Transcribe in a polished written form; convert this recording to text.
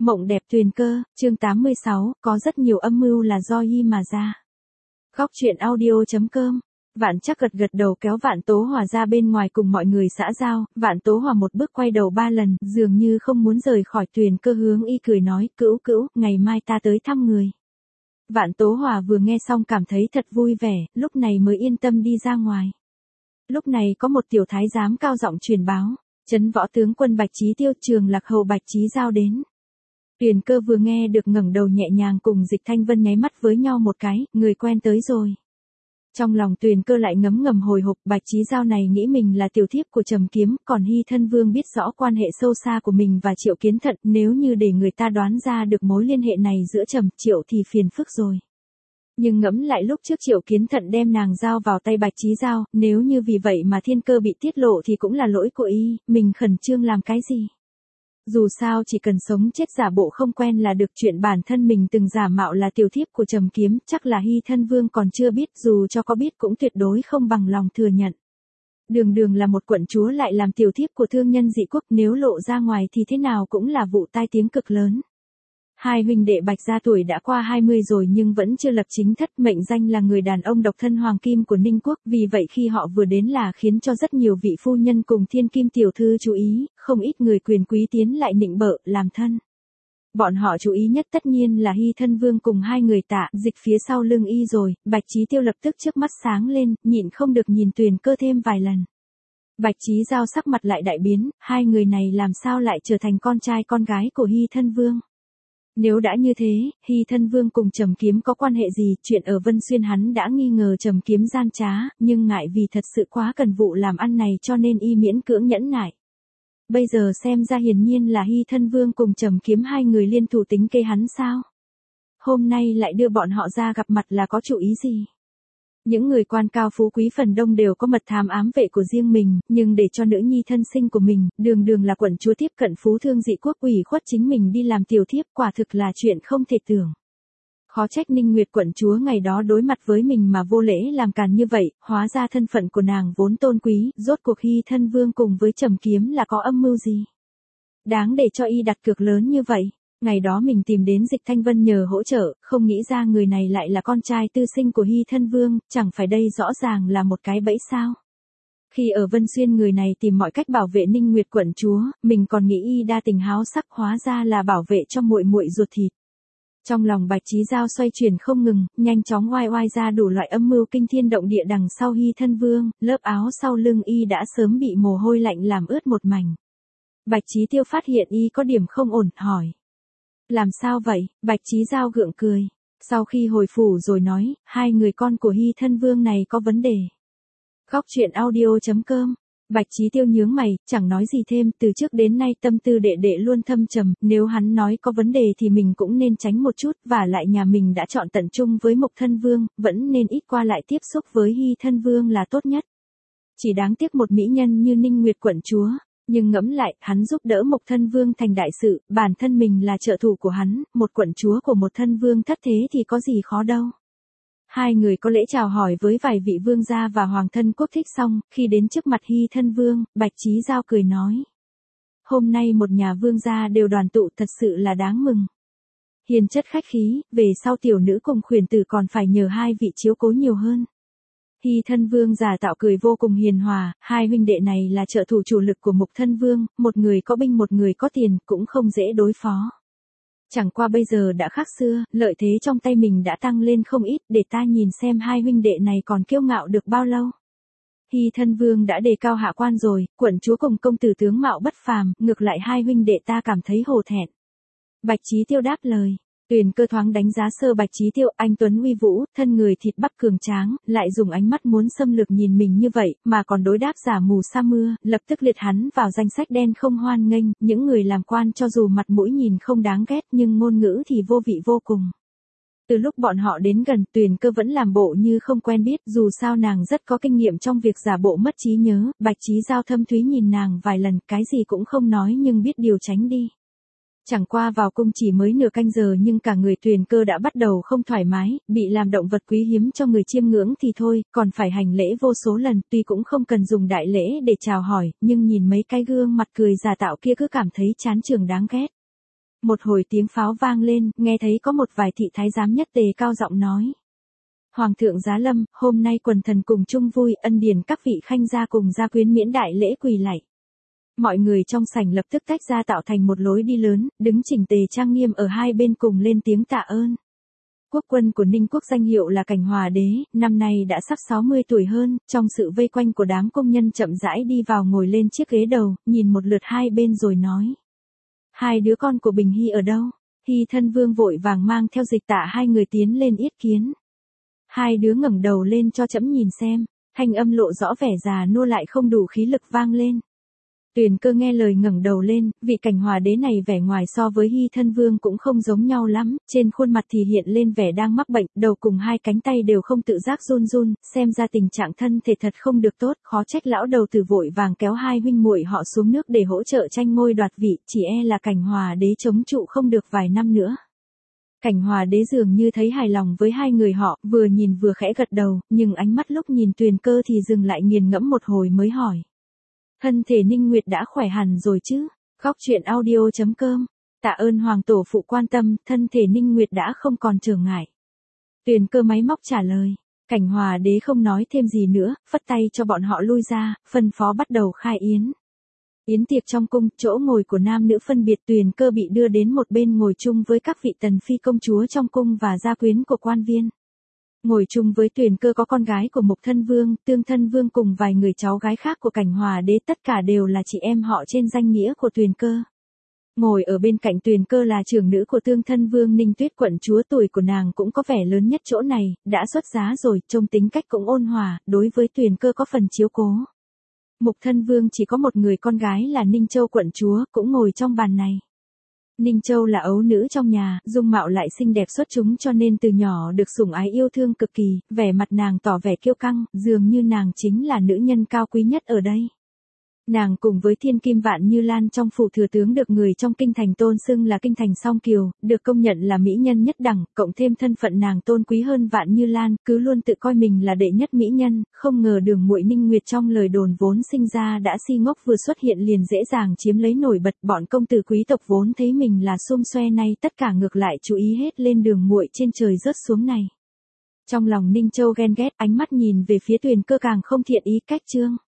Mộng đẹp tuyền cơ, chương 86, có rất nhiều âm mưu là do y mà ra. Góc truyện audio.com. Vạn Trắc gật gật đầu kéo Vạn Tố Hòa ra bên ngoài cùng mọi người xã giao, Vạn Tố Hòa một bước quay đầu 3 lần, dường như không muốn rời khỏi Tuyền Cơ, hướng y cười nói, cữu cữu, ngày mai ta tới thăm người. Vạn Tố Hòa vừa nghe xong cảm thấy thật vui vẻ, lúc này mới yên tâm đi ra ngoài. Lúc này có một tiểu thái giám cao giọng truyền báo, Trấn Võ tướng quân Bạch Chí Tiêu, Trường Lạc hầu Bạch Chí Giao đến. Tuyền Cơ vừa nghe được ngẩng đầu nhẹ nhàng cùng Dịch Thanh Vân nháy mắt với nhau một cái, người quen tới rồi. Trong lòng Tuyền Cơ lại ngấm ngầm hồi hộp, Bạch Chí Giao này nghĩ mình là tiểu thiếp của Trầm Kiếm, còn Hy Thân Vương biết rõ quan hệ sâu xa của mình và Triệu Kiến Thận, nếu như để người ta đoán ra được mối liên hệ này giữa Trầm, Triệu thì phiền phức rồi. Nhưng ngẫm lại lúc trước Triệu Kiến Thận đem nàng giao vào tay Bạch Chí Giao, nếu như vì vậy mà thiên cơ bị tiết lộ thì cũng là lỗi của y, mình khẩn trương làm cái gì? Dù sao chỉ cần sống chết giả bộ không quen là được, chuyện bản thân mình từng giả mạo là tiểu thiếp của Trầm Kiếm, chắc là Hy Thân Vương còn chưa biết, dù cho có biết cũng tuyệt đối không bằng lòng thừa nhận. Đường đường là một quận chúa lại làm tiểu thiếp của thương nhân dị quốc, nếu lộ ra ngoài thì thế nào cũng là vụ tai tiếng cực lớn. Hai huynh đệ Bạch gia tuổi đã qua 20 rồi nhưng vẫn chưa lập chính thất, mệnh danh là người đàn ông độc thân hoàng kim của Ninh Quốc, vì vậy khi họ vừa đến là khiến cho rất nhiều vị phu nhân cùng thiên kim tiểu thư chú ý, không ít người quyền quý tiến lại nịnh bợ, làm thân. Bọn họ chú ý nhất tất nhiên là Hy Thân Vương cùng hai người Tạ, Dịch phía sau lưng y rồi, Bạch Chí Tiêu lập tức trước mắt sáng lên, nhịn không được nhìn Tuyền Cơ thêm vài lần. Bạch Chí Giao sắc mặt lại đại biến, hai người này làm sao lại trở thành con trai con gái của Hy Thân Vương? Nếu đã như thế, Hy Thân Vương cùng Trầm Kiếm có quan hệ gì? Chuyện ở Vân Xuyên hắn đã nghi ngờ Trầm Kiếm gian trá, nhưng ngại vì thật sự quá cần vụ làm ăn này cho nên y miễn cưỡng nhẫn nại. Bây giờ xem ra hiển nhiên là Hy Thân Vương cùng Trầm Kiếm hai người liên thủ tính kế hắn sao? Hôm nay lại đưa bọn họ ra gặp mặt là có chủ ý gì? Những người quan cao phú quý phần đông đều có mật thám ám vệ của riêng mình, nhưng để cho nữ nhi thân sinh của mình, đường đường là quận chúa tiếp cận phú thương dị quốc, ủy khuất chính mình đi làm tiểu thiếp, quả thực là chuyện không thể tưởng. Khó trách Ninh Nguyệt quận chúa ngày đó đối mặt với mình mà vô lễ làm càn như vậy, hóa ra thân phận của nàng vốn tôn quý, rốt cuộc Hy Thân Vương cùng với Trầm Kiếm là có âm mưu gì? Đáng để cho y đặt cược lớn như vậy. Ngày đó mình tìm đến Dịch Thanh Vân nhờ hỗ trợ, không nghĩ ra người này lại là con trai tư sinh của Hy Thân Vương, chẳng phải đây rõ ràng là một cái bẫy sao? Khi ở Vân Xuyên người này tìm mọi cách bảo vệ Ninh Nguyệt quận chúa, mình còn nghĩ y đa tình háo sắc, hóa ra là bảo vệ cho muội muội ruột thịt. Trong lòng Bạch Chí Giao xoay chuyển không ngừng, nhanh chóng oai oai ra đủ loại âm mưu kinh thiên động địa đằng sau Hy Thân Vương, lớp áo sau lưng y đã sớm bị mồ hôi lạnh làm ướt một mảnh. Bạch Chí Tiêu phát hiện y có điểm không ổn, hỏi. Làm sao vậy? Bạch Chí Giao gượng cười. Sau khi hồi phủ rồi nói, hai người con của Hy Thân Vương này có vấn đề. Góc truyện audio.com. Bạch Chí Tiêu nhướng mày, chẳng nói gì thêm, từ trước đến nay tâm tư đệ đệ luôn thâm trầm, nếu hắn nói có vấn đề thì mình cũng nên tránh một chút, và lại nhà mình đã chọn tận chung với Mộc Thân Vương, vẫn nên ít qua lại tiếp xúc với Hy Thân Vương là tốt nhất. Chỉ đáng tiếc một mỹ nhân như Ninh Nguyệt quận chúa. Nhưng ngẫm lại, hắn giúp đỡ Mộc Thân Vương thành đại sự, bản thân mình là trợ thủ của hắn, một quận chúa của một thân vương thất thế thì có gì khó đâu. Hai người có lễ chào hỏi với vài vị vương gia và hoàng thân quốc thích xong, khi đến trước mặt Hy Thân Vương, Bạch Chí Giao cười nói. Hôm nay một nhà vương gia đều đoàn tụ, thật sự là đáng mừng. Hiền chất khách khí, về sau tiểu nữ cùng khuyển tử còn phải nhờ hai vị chiếu cố nhiều hơn. Hy Thân Vương giả tạo cười vô cùng hiền hòa, hai huynh đệ này là trợ thủ chủ lực của Mộc Thân Vương, một người có binh một người có tiền, cũng không dễ đối phó. Chẳng qua bây giờ đã khác xưa, lợi thế trong tay mình đã tăng lên không ít, để ta nhìn xem hai huynh đệ này còn kiêu ngạo được bao lâu. Hy Thân Vương đã đề cao hạ quan rồi, quận chúa cùng công tử tướng mạo bất phàm, ngược lại hai huynh đệ ta cảm thấy hổ thẹn. Bạch Chí Tiêu đáp lời. Tuyền Cơ thoáng đánh giá sơ Bạch Chí Tiêu, anh tuấn uy vũ, thân người thịt bắp cường tráng, lại dùng ánh mắt muốn xâm lược nhìn mình như vậy, mà còn đối đáp giả mù sa mưa, lập tức liệt hắn vào danh sách đen không hoan nghênh, những người làm quan cho dù mặt mũi nhìn không đáng ghét nhưng ngôn ngữ thì vô vị vô cùng. Từ lúc bọn họ đến gần, Tuyền Cơ vẫn làm bộ như không quen biết, dù sao nàng rất có kinh nghiệm trong việc giả bộ mất trí nhớ, Bạch Chí Giao thâm thúy nhìn nàng vài lần, cái gì cũng không nói nhưng biết điều tránh đi. Chẳng qua vào cung chỉ mới nửa canh giờ nhưng cả người Tuyền Cơ đã bắt đầu không thoải mái, bị làm động vật quý hiếm cho người chiêm ngưỡng thì thôi, còn phải hành lễ vô số lần, tuy cũng không cần dùng đại lễ để chào hỏi, nhưng nhìn mấy cái gương mặt cười giả tạo kia cứ cảm thấy chán chường đáng ghét. Một hồi tiếng pháo vang lên, nghe thấy có một vài thị thái giám nhất tề cao giọng nói. Hoàng thượng giá lâm, hôm nay quần thần cùng chung vui, ân điển các vị khanh gia cùng gia quyến miễn đại lễ quỳ lạy. Mọi người trong sảnh lập tức tách ra tạo thành một lối đi lớn, đứng chỉnh tề trang nghiêm ở hai bên cùng lên tiếng tạ ơn. Quốc quân của Ninh quốc danh hiệu là Cảnh Hòa đế, năm nay đã sắp 60 tuổi hơn, trong sự vây quanh của đám công nhân chậm rãi đi vào ngồi lên chiếc ghế đầu, nhìn một lượt hai bên rồi nói. Hai đứa con của Bình Hy ở đâu? Hy thân vương vội vàng mang theo Dịch Tạ hai người tiến lên yết kiến. Hai đứa ngẩng đầu lên cho trẫm nhìn xem, thanh âm lộ rõ vẻ già nua lại không đủ khí lực vang lên. Tuyền Cơ nghe lời ngẩng đầu lên, vị Cảnh Hòa đế này vẻ ngoài so với Hy thân vương cũng không giống nhau lắm, trên khuôn mặt thì hiện lên vẻ đang mắc bệnh, đầu cùng hai cánh tay đều không tự giác run run, xem ra tình trạng thân thể thật không được tốt, khó trách lão đầu tử vội vàng kéo hai huynh muội họ xuống nước để hỗ trợ tranh ngôi đoạt vị, chỉ e là Cảnh Hòa đế chống trụ không được vài năm nữa. Cảnh Hòa đế dường như thấy hài lòng với hai người họ, vừa nhìn vừa khẽ gật đầu, nhưng ánh mắt lúc nhìn Tuyền Cơ thì dừng lại nghiền ngẫm một hồi mới hỏi. Thân thể Ninh Nguyệt đã khỏe hẳn rồi chứ? Góc truyện audio.com. Tạ ơn hoàng tổ phụ quan tâm, thân thể Ninh Nguyệt đã không còn trở ngại. Tuyền Cơ máy móc trả lời. Cảnh Hòa đế không nói thêm gì nữa, phất tay cho bọn họ lui ra, phân phó bắt đầu khai yến. Yến tiệc trong cung, chỗ ngồi của nam nữ phân biệt, Tuyền Cơ bị đưa đến một bên ngồi chung với các vị tần phi công chúa trong cung và gia quyến của quan viên. Ngồi chung với Tuyền Cơ có con gái của Mục thân vương, Tương thân vương cùng vài người cháu gái khác của Cảnh Hòa đế, tất cả đều là chị em họ trên danh nghĩa của Tuyền Cơ. Ngồi ở bên cạnh Tuyền Cơ là trưởng nữ của Tương thân vương Ninh Tuyết quận chúa, tuổi của nàng cũng có vẻ lớn nhất chỗ này, đã xuất giá rồi, trông tính cách cũng ôn hòa, đối với Tuyền Cơ có phần chiếu cố. Mục thân vương chỉ có một người con gái là Ninh Châu quận chúa, cũng ngồi trong bàn này. Ninh Châu là ấu nữ trong nhà, dung mạo lại xinh đẹp xuất chúng cho nên từ nhỏ được sủng ái yêu thương cực kỳ, vẻ mặt nàng tỏ vẻ kiêu căng, dường như nàng chính là nữ nhân cao quý nhất ở đây. Nàng cùng với thiên kim Vạn Như Lan trong phủ thừa tướng được người trong kinh thành tôn xưng là kinh thành song kiều, được công nhận là mỹ nhân nhất đẳng, cộng thêm thân phận nàng tôn quý hơn Vạn Như Lan, cứ luôn tự coi mình là đệ nhất mỹ nhân, không ngờ đường muội Ninh Nguyệt trong lời đồn vốn sinh ra đã si ngốc vừa xuất hiện liền dễ dàng chiếm lấy nổi bật, bọn công tử quý tộc vốn thấy mình là xum xoe nay tất cả ngược lại chú ý hết lên đường muội trên trời rớt xuống này. Trong lòng Ninh Châu ghen ghét, ánh mắt nhìn về phía Tuyền Cơ càng không thiện ý, cách trương.